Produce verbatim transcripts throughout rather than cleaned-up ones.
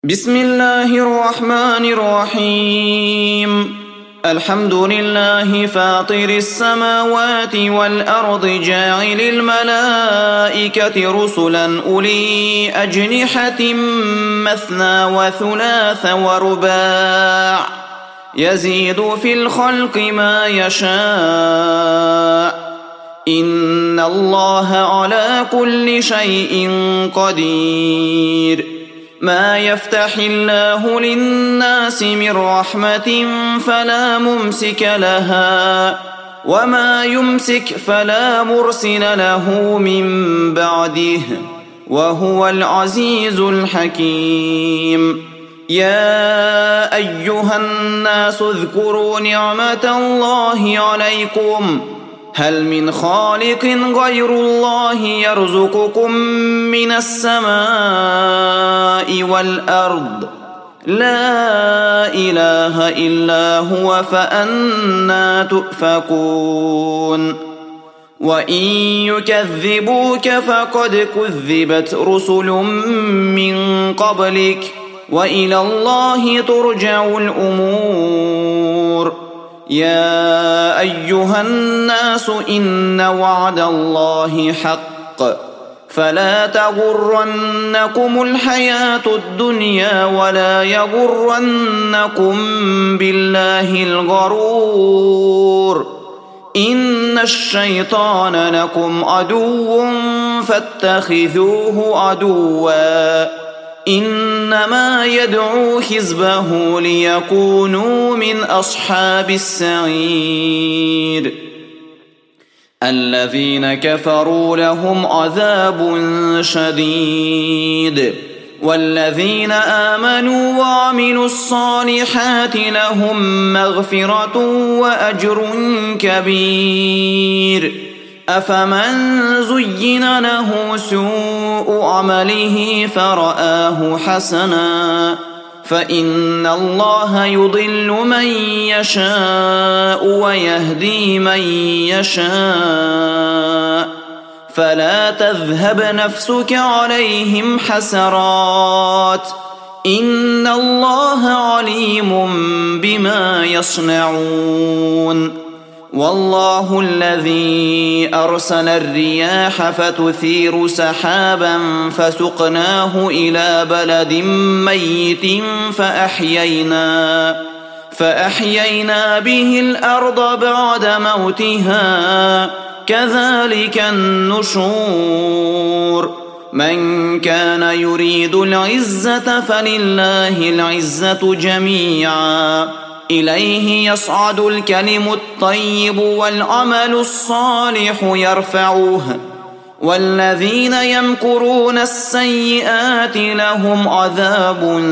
بسم الله الرحمن الرحيم. الحمد لله فاطر السماوات والأرض جاعل الملائكة رسلا أولي أجنحة مثنى وثلاث ورباع يزيد في الخلق ما يشاء إن الله على كل شيء قدير. ما يفتح الله للناس من رحمة فلا ممسك لها وما يمسك فلا مرسل له من بعده وهو العزيز الحكيم. يا أيها الناس اذكروا نعمة الله عليكم هل من خالق غير الله يرزقكم من السماء والأرض لا إله إلا هو فأنى تؤفكون. وإن يكذبوك فقد كذبت رسل من قبلك وإلى الله ترجع الأمور. يا أيها الناس إن وعد الله حق فلا تغرنكم الحياة الدنيا ولا يغرنكم بالله الغرور. إن الشيطان لكم عدو فاتخذوه عدوا إنما يدعو حزبه ليكونوا من أصحاب السعير. الذين كفروا لهم عذاب شديد والذين آمنوا وعملوا الصالحات لهم مغفرة وأجر كبير. أفمن زين له سوء عمله فرآه حسنا فإن الله يضل من يشاء ويهدي من يشاء فلا تذهب نفسك عليهم حسرات إن الله عليم بما يصنعون. والله الذي أرسل الرياح فتثير سحابا فسقناه إلى بلد ميت فأحيينا, فأحيينا به الأرض بعد موتها كذلك النشور. من كان يريد العزة فلله العزة جميعا إليه يصعد الكلم الطيب والعمل الصالح يرفعه والذين يمكرون السيئات لهم عذاب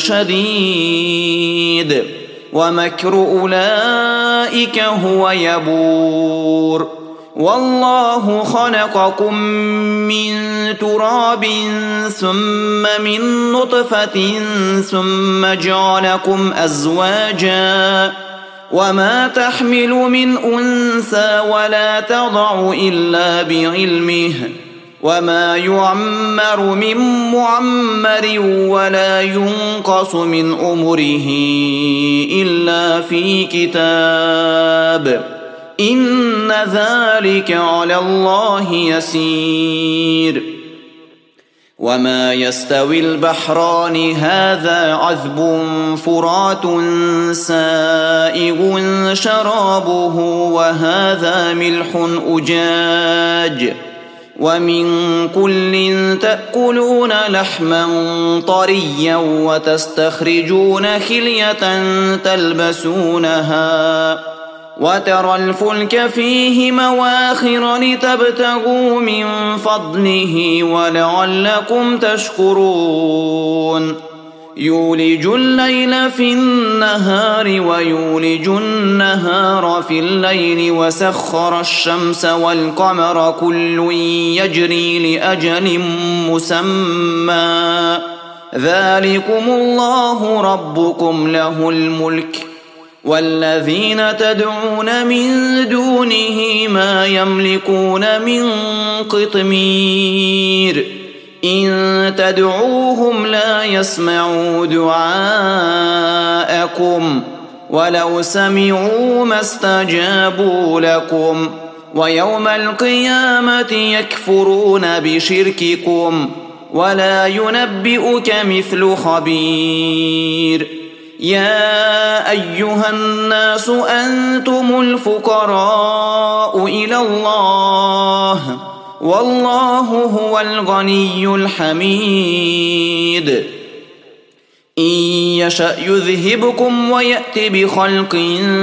شديد ومكر أولئك هو يبور. والله خلقكم من تراب ثم من نطفة ثم جعلكم أزواجا وما تحمل من أنثى ولا تضع إلا بعلمه وما يعمر من معمر ولا ينقص من عمره إلا في كتاب إن ذلك على الله يسير. وما يستوي البحران هذا عذب فرات سائغ شرابه وهذا ملح أجاج ومن كل تأكلون لحما طريا وتستخرجون خلية تلبسونها وترى الفلك فيه مواخر لتبتغوا من فضله ولعلكم تشكرون. يولج الليل في النهار ويولج النهار في الليل وسخر الشمس والقمر كل يجري لأجل مسمى ذلكم الله ربكم له الملك والذين تدعون من دونه ما يملكون من قطمير إن تدعوهم لا يسمعوا دعاءكم ولو سمعوا ما استجابوا لكم ويوم القيامة يكفرون بشرككم ولا ينبئك مثل خبير. يا أيها الناس أنتم الفقراء إلى الله والله هو الغني الحميد. إن يشأ يذهبكم ويأت بخلق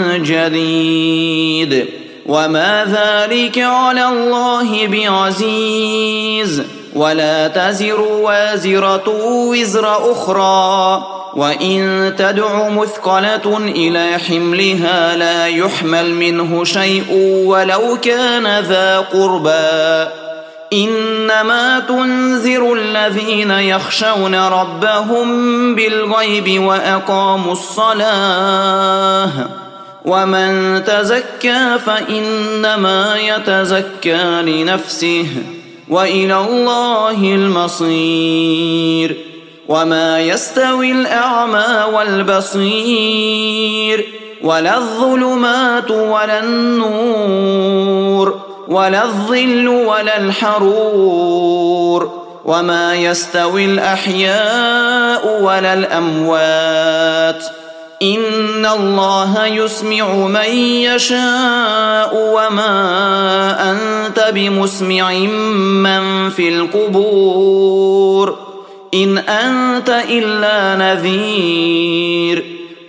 جديد وما ذلك على الله بعزيز. ولا تزر وازرة وزر أخرى وإن تدع مثقلة إلى حملها لا يحمل منه شيء ولو كان ذا قربى. إنما تنذر الذين يخشون ربهم بالغيب وأقاموا الصلاة ومن تزكى فإنما يتزكى لنفسه وإلى الله المصير. وما يستوي الأعمى والبصير ولا الظلمات ولا النور ولا الظل ولا الحرور وما يستوي الأحياء ولا الأموات. إن الله يسمع من يشاء وما أنت بمسمع من في القبور إن أنت إلا نذير.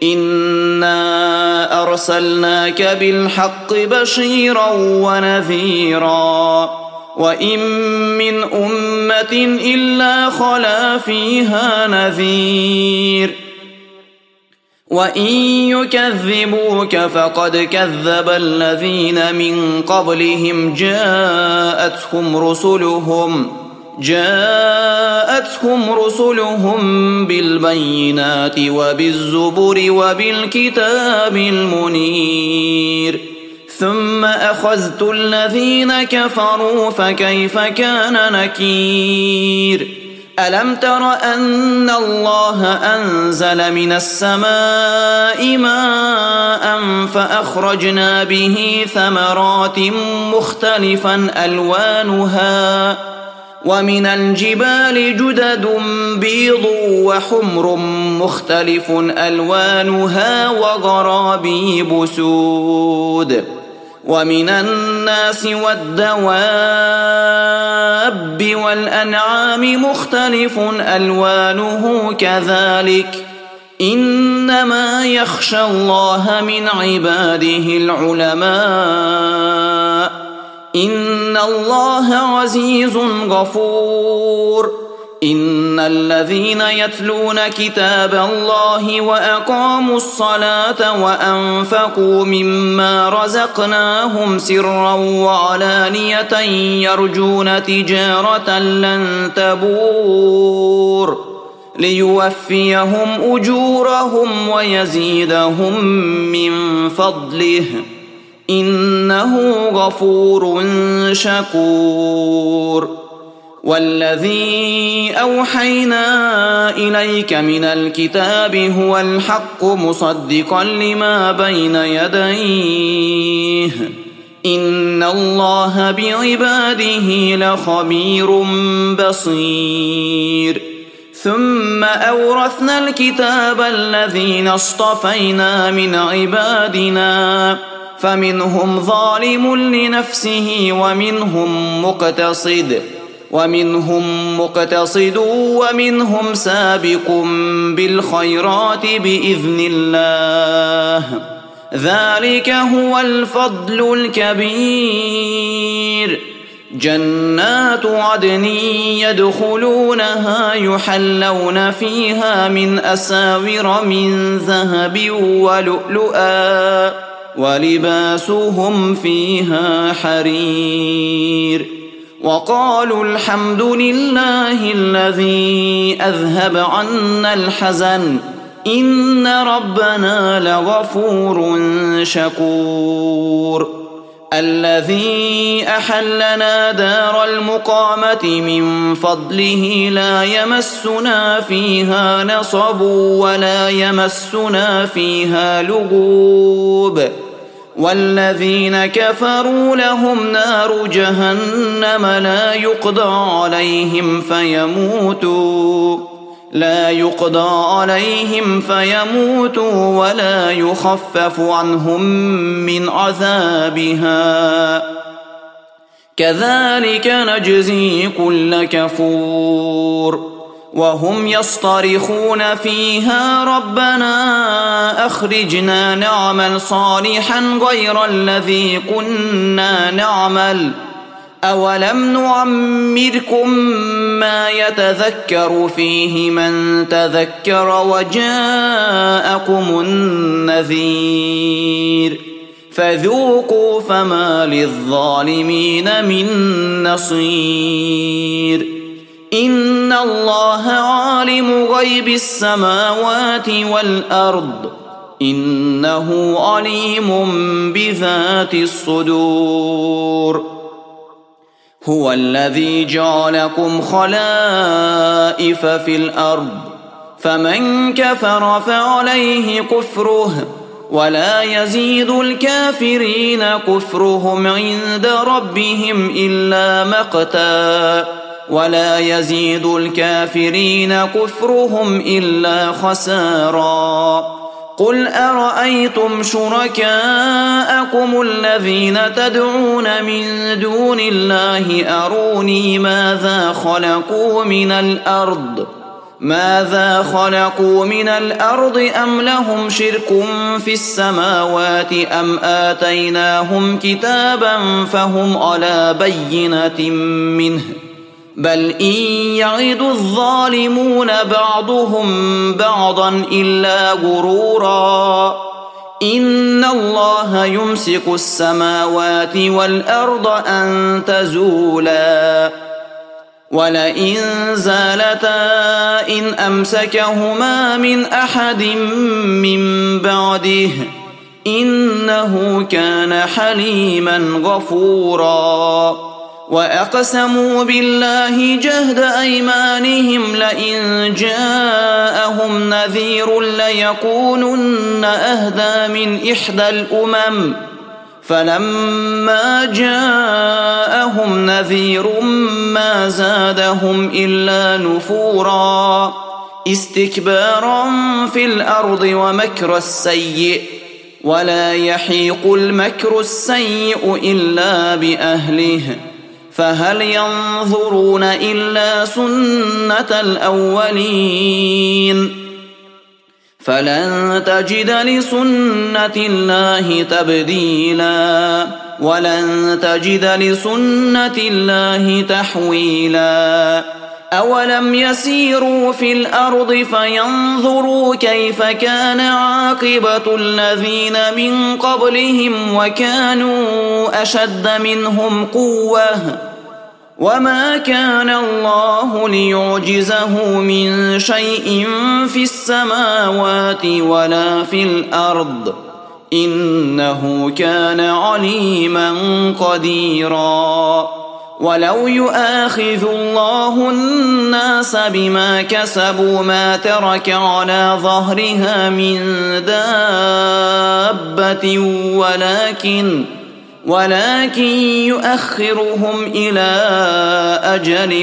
إنا أرسلناك بالحق بشيرا ونذيرا وإن من أمة إلا خلا فيها نذير. وإن يكذبوك فقد كذب الذين من قبلهم جاءتهم رسلهم جاءتهم رسلهم بالبينات وبالزبر وبالكتاب المنير ثم أخذت الذين كفروا فكيف كان نكير. ألم تر أن الله أنزل من السماء ماء فأخرجنا به ثمرات مختلفا ألوانها ومن الجبال جدد بيض وحمر مختلف ألوانها وغرابيب سود ومن الناس والدواب والأنعام مختلف ألوانه كذلك إنما يخشى الله من عباده العلماء إن الله عزيز غفور. إن الذين يتلون كتاب الله وأقاموا الصلاة وأنفقوا مما رزقناهم سرا وعلانية يرجون تجارة لن تبور ليوفيهم أجورهم ويزيدهم من فضله إنه غفور شكور. والذي أوحينا إليك من الكتاب هو الحق مصدقا لما بين يديه إن الله بعباده لخبير بصير. ثم أورثنا الكتاب الذين اصطفينا من عبادنا فمنهم ظالم لنفسه ومنهم مقتصد ومنهم مقتصد ومنهم سابق بالخيرات بإذن الله ذلك هو الفضل الكبير. جنات عدن يدخلونها يحلون فيها من أساور من ذهب ولؤلؤا ولباسهم فيها حرير. وقالوا الحمد لله الذي أذهب عنا الحزن إن ربنا لغفور شكور. الذي أحلنا دار المقامة من فضله لا يمسنا فيها نصب ولا يمسنا فيها لغوب والذين كفروا لهم نار جهنم لا يقضى عليهم فيموتوا لا يقضى عليهم فيموتوا ولا يخفف عنهم من عذابها كذلك نجزي كل كفور وهم يصطرخون فيها ربنا أخرجنا نعمل صالحا غير الذي كنا نعمل أولم نعمركم ما يتذكر فيه من تذكر وجاءكم النذير فذوقوا فما للظالمين من نصير إن الله عالم غيب السماوات والأرض إنه عليم بذات الصدور هو الذي جعلكم خلائف في الأرض فمن كفر فعليه كفره ولا يزيد الكافرين كفرهم عند ربهم إلا مقتا ولا يزيد الكافرين كفرهم إلا خسارا قل أرأيتم شركاءكم الذين تدعون من دون الله أروني ماذا خلقوا من الأرض ماذا خلقوا من الأرض أم لهم شرك في السماوات أم آتيناهم كتابا فهم على بينة منه بل إن يعد الظالمون بعضهم بعضا إلا غرورا إن الله يمسك السماوات والأرض أن تزولا ولئن زالتا إن أمسكهما من أحد من بعده إنه كان حليما غفورا وأقسموا بالله جهد أيمانهم لئن جاءهم نذير ليكونن أهدى من إحدى الأمم فلما جاءهم نذير ما زادهم إلا نفورا استكبارا في الأرض ومكر السيء ولا يحيق المكر السيء إلا بأهله فهل ينظرون إلا سنة الأولين فلن تجد لسنة الله تبديلا ولن تجد لسنة الله تحويلا أولم يسيروا في الأرض فينظروا كيف كان عاقبة الذين من قبلهم وكانوا أشد منهم قوة وما كان الله ليعجزه من شيء في السماوات ولا في الأرض إنه كان عليما قديرا ولو يؤاخذ الله الناس بما كسبوا ما ترك على ظهرها من دابة ولكن ولكن يؤخرهم إلى أجل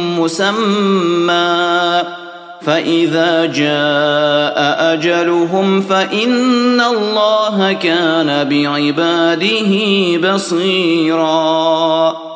مسمى فإذا جاء أجلهم فإن الله كان بعباده بصيرا.